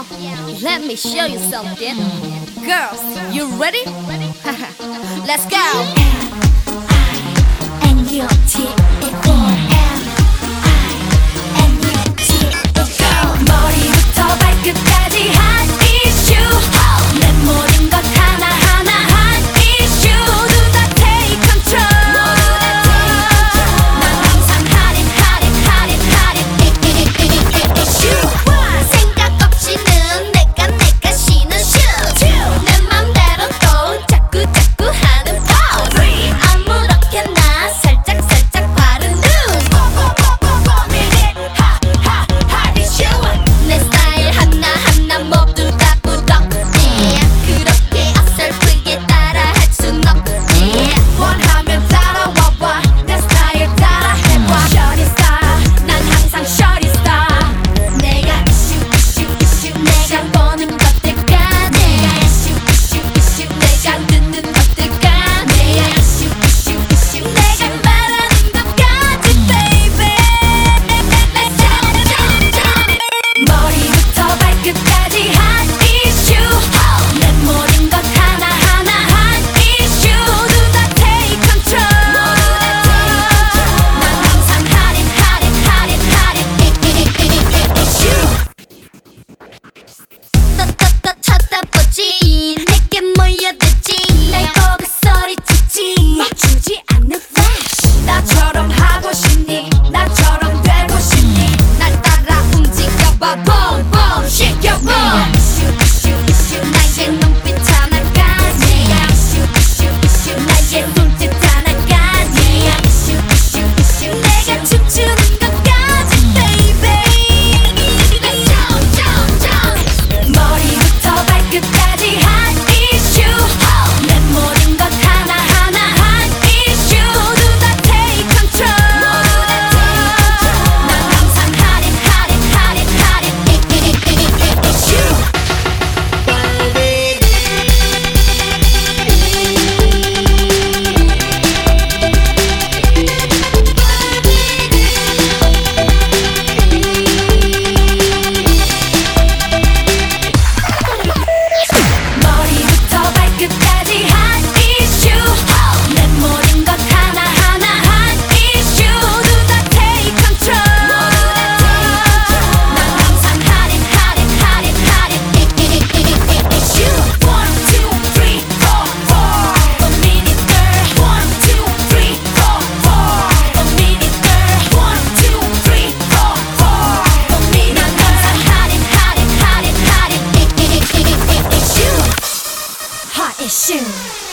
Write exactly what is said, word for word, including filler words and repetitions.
let me show you something. Girls, you ready? Let's go. And you T F M and you T F M 머리부터 발끝까지 한 이슈 내 모든 것 하나하나 한 이슈 모두 다 take control 난 항상 할인 할인 할인 할인 이슈 생각 없이는 내가 내가 신은 슈 내 맘대로 또 자꾸 자꾸 하는 pose 아무렇게나 살짝 살짝 바른 눈 내 스타일 하나하나 모두 다 부럽지 그렇게 어설프게 따라할 순 없지 원하면 따라와봐 내 스타일 따라해봐 Shorty star 난 항상 Shorty star 내가 이슈 이슈 이슈 내가 보는 것들까 내가 이슈 이슈 이슈 내가 듣는 것들까 내가 이슈 이슈 이슈 내가 말하는 것까지 baby Let's go 머리부터 발끝까지 한 이슈 내 모든 것 하나하나 한 이슈 모두 다 take control 난 항상 할인 할인 할인 할인 이슈 떳떳떳 쳐다보지 내게 몰려들지 날 보고 소리치지 멈추지 않는 flash 나처럼 하고 싶니 나처럼 되고 싶니 날 따라 움직여봐 boom boom shake your boom 이슈 이슈 이슈 나의 눈빛 하나까지 이슈 이슈 이슈 나의 손짓 하나까지 이슈 이슈 이슈 내가 춤추는 것까지 baby Let's jump jump jump 머리부터 발끝까지 한 이슈 내 모든 것 하나하나 한 이슈 모두 다 take control 난 항상 할인 할인 할인 할인 이슈 머리부터 발끝까지 한 이슈 내 모든 것 하나하나 한 이슈 모두 다 take control 난 항상 할인 할인 할인 할인 이슈 one two three four four one minute girl one two three four four one minute girl one two three four four one minute 난 항상 할인 할인 할인 할인 이슈 Hot issue.